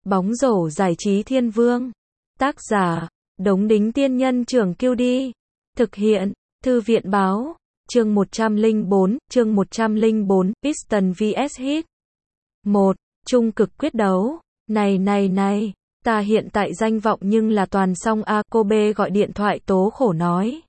Bóng rổ giải trí thiên vương. Tác giả, Đống Đính Tiên Nhân Trưởng Kiêu Đi. Thực hiện, Thư viện Báo. Chương 104, Piston vs Heat. 1. Trung cực quyết đấu. Này, ta hiện tại danh vọng nhưng là toàn xong a. Kobe gọi điện thoại tố khổ nói.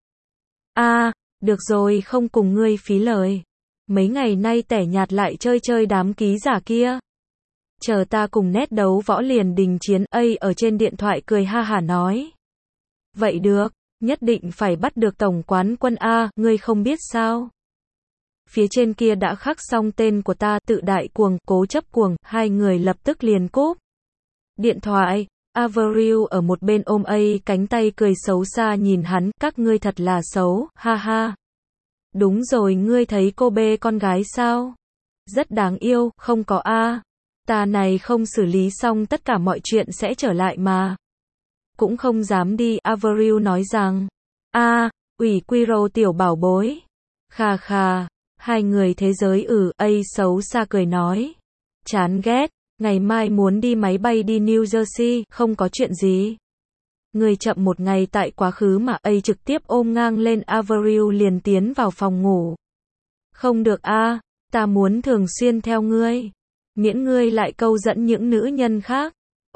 Được rồi, không cùng ngươi phí lời. Mấy ngày nay tẻ nhạt lại chơi đám ký giả kia. Chờ ta cùng nét đấu võ liền đình chiến. Ở trên điện thoại cười ha hả nói. Vậy được, nhất định phải bắt được tổng quán quân a, ngươi không biết sao? Phía trên kia đã khắc xong tên của ta, tự đại cuồng, cố chấp cuồng, hai người lập tức liền cúp. Điện thoại, Avril ở một bên ôm cánh tay cười xấu xa nhìn hắn, các ngươi thật là xấu, ha ha. Đúng rồi, ngươi thấy Kobe con gái sao? Rất đáng yêu, không có a. Ta này không xử lý xong tất cả mọi chuyện sẽ trở lại mà. Cũng không dám đi, Avril nói rằng. Ủy Quiro tiểu bảo bối. Khà khà, hai người thế giới xấu xa cười nói. Chán ghét, ngày mai muốn đi máy bay đi New Jersey, không có chuyện gì. Người chậm một ngày tại quá khứ mà trực tiếp ôm ngang lên Avril liền tiến vào phòng ngủ. Không được ta muốn thường xuyên theo ngươi. Miễn ngươi lại câu dẫn những nữ nhân khác.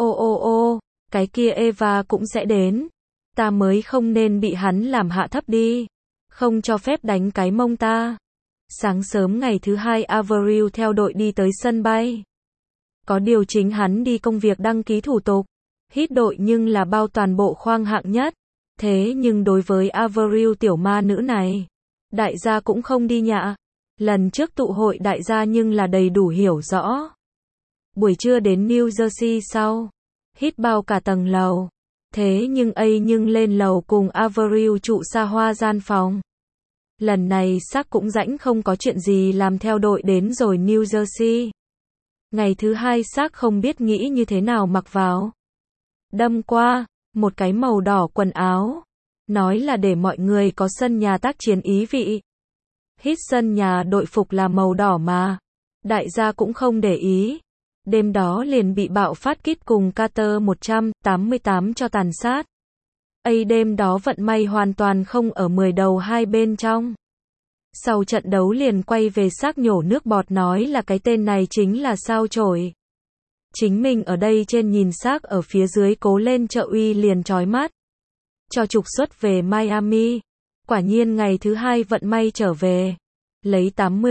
Cái kia Eva cũng sẽ đến. Ta mới không nên bị hắn làm hạ thấp đi. Không cho phép đánh cái mông ta. Sáng sớm ngày thứ hai Avril theo đội đi tới sân bay. Có điều chính hắn đi công việc đăng ký thủ tục. Hít đội nhưng là bao toàn bộ khoang hạng nhất. Thế nhưng đối với Avril tiểu ma nữ này, đại gia cũng không đi nhạ. Lần trước tụ hội đại gia nhưng là đầy đủ hiểu rõ. Buổi trưa đến New Jersey sau. Hít bao cả tầng lầu. Thế nhưng lên lầu cùng Avril trụ xa hoa gian phòng. Lần này xác cũng rãnh không có chuyện gì làm theo đội đến rồi New Jersey. Ngày thứ hai xác không biết nghĩ như thế nào mặc vào. Đâm qua, một cái màu đỏ quần áo. Nói là để mọi người có sân nhà tác chiến ý vị. Hít sân nhà đội phục là màu đỏ mà. Đại gia cũng không để ý. Đêm đó liền bị bạo phát kít cùng Carter 188 cho tàn sát. Đêm đó vận may hoàn toàn không ở 10 đầu hai bên trong. Sau trận đấu liền quay về xác nhổ nước bọt nói là cái tên này chính là sao chổi. Chính mình ở đây trên nhìn xác ở phía dưới cố lên trợ uy liền chói mắt. Cho trục xuất về Miami. Quả nhiên ngày thứ hai vận may trở về. Lấy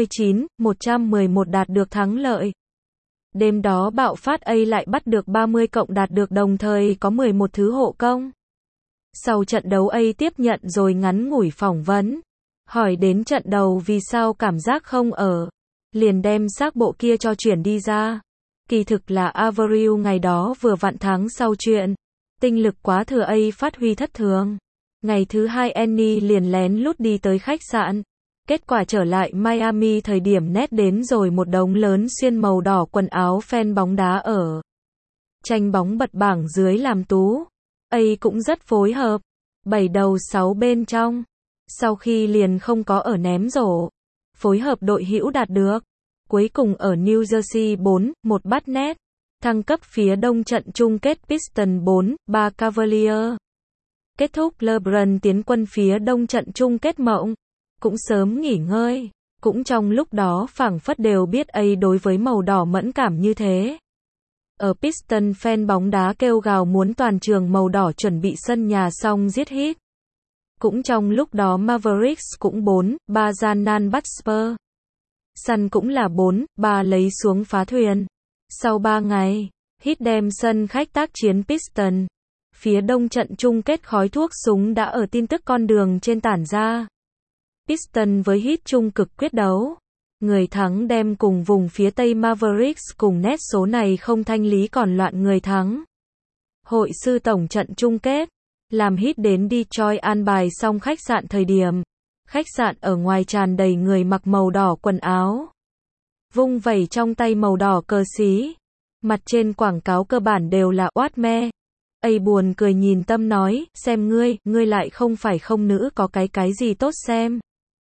89-111 đạt được thắng lợi. Đêm đó bạo phát lại bắt được 30 cộng đạt được đồng thời có 11 thứ hộ công. Sau trận đấu tiếp nhận rồi ngắn ngủi phỏng vấn. Hỏi đến trận đầu vì sao cảm giác không ở. Liền đem xác bộ kia cho chuyển đi ra. Kỳ thực là Avril ngày đó vừa vặn tháng sau chuyện. Tinh lực quá thừa phát huy thất thường. Ngày thứ hai Annie liền lén lút đi tới khách sạn. Kết quả trở lại Miami thời điểm nét đến rồi một đống lớn xuyên màu đỏ quần áo fan bóng đá ở. Tranh bóng bật bảng dưới làm tú. Cũng rất phối hợp. 7 đầu 6 bên trong. Sau khi liền không có ở ném rổ. Phối hợp đội hữu đạt được. Cuối cùng ở New Jersey 4-1 bắt net. Thăng cấp phía đông trận chung kết Piston 4-3 Cavalier. Kết thúc LeBron tiến quân phía đông trận chung kết mộng. Cũng sớm nghỉ ngơi. Cũng trong lúc đó phảng phất đều biết đối với màu đỏ mẫn cảm như thế. Ở Piston fan bóng đá kêu gào muốn toàn trường màu đỏ chuẩn bị sân nhà xong giết Heat. Cũng trong lúc đó Mavericks cũng 4-3 gian nan bắt Spurs. Sun cũng là 4-3 lấy xuống phá thuyền. Sau 3 ngày, Heat đem sân khách tác chiến Piston. Phía đông trận chung kết khói thuốc súng đã ở tin tức con đường trên tản ra. Piston với Heat trung cực quyết đấu. Người thắng đem cùng vùng phía tây Mavericks cùng nét số này không thanh lý còn loạn người thắng. Hội sư tổng trận chung kết. Làm Heat đến Detroit an bài xong khách sạn thời điểm. Khách sạn ở ngoài tràn đầy người mặc màu đỏ quần áo. Vung vẩy trong tay màu đỏ cờ xí. Mặt trên quảng cáo cơ bản đều là oát me. Buồn cười nhìn Tâm nói, xem ngươi lại không phải không nữ có cái gì tốt xem.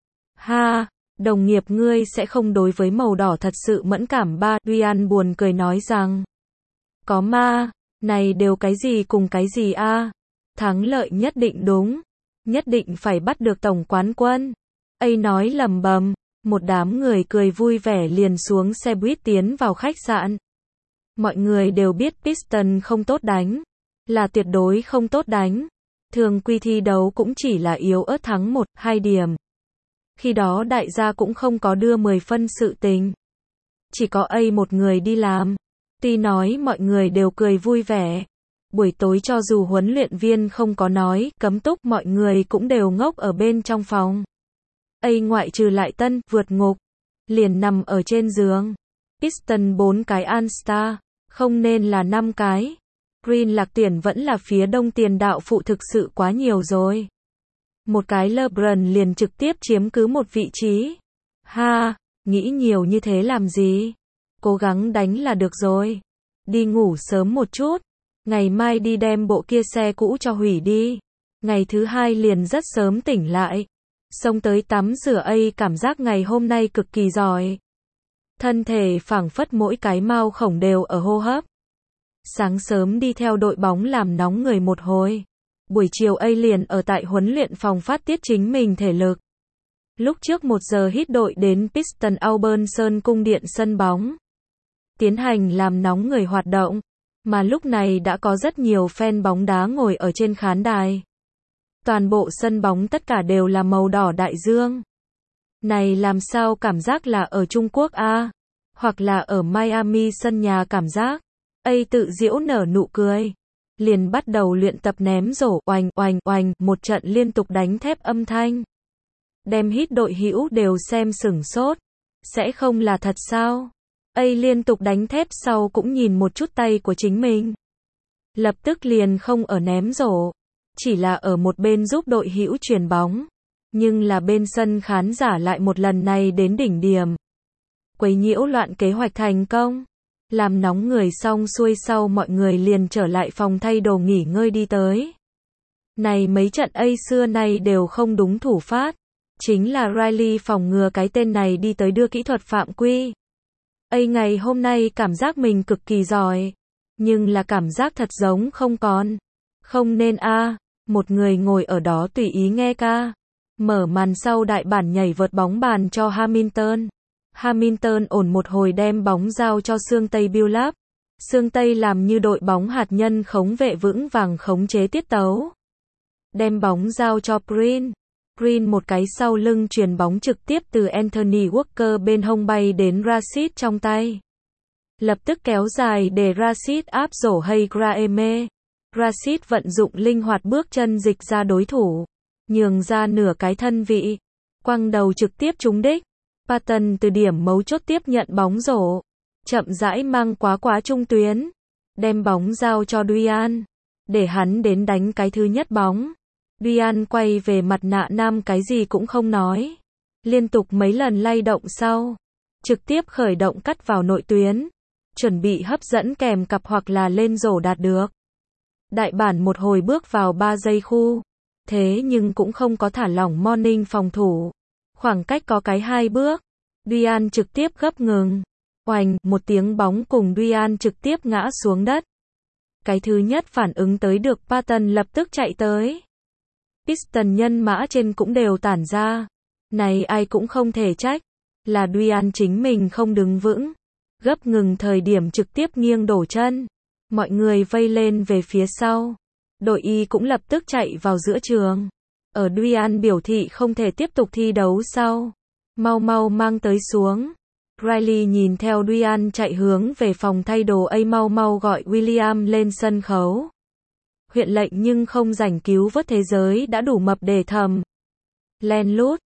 Ha, đồng nghiệp ngươi sẽ không đối với màu đỏ thật sự mẫn cảm ba. Ryan buồn cười nói rằng, có ma, Này đều cái gì cùng cái gì a? Thắng lợi nhất định đúng. Nhất định phải bắt được tổng quán quân. Ấy nói lầm bầm. Một đám người cười vui vẻ liền xuống xe buýt tiến vào khách sạn. Mọi người đều biết Piston không tốt đánh. Là tuyệt đối không tốt đánh. Thường quy thi đấu cũng chỉ là yếu ớt thắng 1-2 điểm. Khi đó đại gia cũng không có đưa 10 phân sự tình. Chỉ có một người đi làm. Tuy nói mọi người đều cười vui vẻ. Buổi tối cho dù huấn luyện viên không có nói cấm túc, mọi người cũng đều ngốc ở bên trong phòng. Ngoại trừ lại Tân, vượt ngục, liền nằm ở trên giường. Piston 4 cái All-Star, không nên là 5 cái. Green lạc tuyển vẫn là phía đông tiền đạo phụ thực sự quá nhiều rồi. Một cái LeBron liền trực tiếp chiếm cứ một vị trí. Ha, nghĩ nhiều như thế làm gì? Cố gắng đánh là được rồi. Đi ngủ sớm một chút. Ngày mai đi đem bộ kia xe cũ cho hủy đi. Ngày thứ hai liền rất sớm tỉnh lại. Xông tới tắm rửa cảm giác ngày hôm nay cực kỳ giỏi. Thân thể phảng phất mỗi cái mao khổng đều ở hô hấp. Sáng sớm đi theo đội bóng làm nóng người một hồi. Buổi chiều liền ở tại huấn luyện phòng phát tiết chính mình thể lực. Lúc trước 1 giờ hít đội đến Piston Auburn Sơn cung điện sân bóng. Tiến hành làm nóng người hoạt động. Mà lúc này đã có rất nhiều fan bóng đá ngồi ở trên khán đài. Toàn bộ sân bóng tất cả đều là màu đỏ đại dương. Này làm sao cảm giác là ở Trung Quốc a? Hoặc là ở Miami sân nhà cảm giác. Tự giễu nở nụ cười. Liền bắt đầu luyện tập ném rổ, oành oành oành, một trận liên tục đánh thép âm thanh. Đem hít đội hữu đều xem sửng sốt. Sẽ không là thật sao? Liên tục đánh thép sau cũng nhìn một chút tay của chính mình. Lập tức liền không ở ném rổ. Chỉ là ở một bên giúp đội hữu chuyền bóng. Nhưng là bên sân khán giả lại một lần này đến đỉnh điểm. Quấy nhiễu loạn kế hoạch thành công. Làm nóng người xong xuôi sau mọi người liền trở lại phòng thay đồ nghỉ ngơi đi tới. Này mấy trận xưa nay đều không đúng thủ phát. Chính là Riley phòng ngừa cái tên này đi tới đưa kỹ thuật phạm quy. Ngày hôm nay cảm giác mình cực kỳ giỏi. Nhưng là cảm giác thật giống không còn. Không nên một người ngồi ở đó tùy ý nghe ca. Mở màn sau đại bản nhảy vượt bóng bàn cho Hamilton. Hamilton ổn một hồi đem bóng giao cho Sương Tây Billups. Sương Tây làm như đội bóng hạt nhân khống vệ vững vàng khống chế tiết tấu. Đem bóng giao cho Green. Green một cái sau lưng chuyền bóng trực tiếp từ Anthony Walker bên hông bay đến Rashid trong tay. Lập tức kéo dài để Rashid áp rổ hay Graeme. Rashid vận dụng linh hoạt bước chân dịch ra đối thủ. Nhường ra nửa cái thân vị. Quăng đầu trực tiếp trúng đích. Patton từ điểm mấu chốt tiếp nhận bóng rổ. Chậm rãi mang quá trung tuyến. Đem bóng giao cho Duyan. Để hắn đến đánh cái thứ nhất bóng. Duyan quay về mặt nạ nam cái gì cũng không nói. Liên tục mấy lần lay động sau. Trực tiếp khởi động cắt vào nội tuyến. Chuẩn bị hấp dẫn kèm cặp hoặc là lên rổ đạt được. Đại bản một hồi bước vào 3 giây khu. Thế nhưng cũng không có thả lỏng Morning phòng thủ. Khoảng cách có cái 2 bước. Duyan trực tiếp gấp ngừng. Oành, một tiếng bóng cùng Duyan trực tiếp ngã xuống đất. Cái thứ nhất phản ứng tới được Patton lập tức chạy tới. Piston nhân mã trên cũng đều tản ra. Này ai cũng không thể trách. Là Duyan chính mình không đứng vững. Gấp ngừng thời điểm trực tiếp nghiêng đổ chân. Mọi người vây lên về phía sau. Đội Y cũng lập tức chạy vào giữa trường. Ở Duyan biểu thị không thể tiếp tục thi đấu sau. Mau mau mang tới xuống. Riley nhìn theo Duyan chạy hướng về phòng thay đồ mau mau gọi William lên sân khấu. Huyện lệnh nhưng không rảnh cứu vớt thế giới đã đủ mập để thầm. Len lút.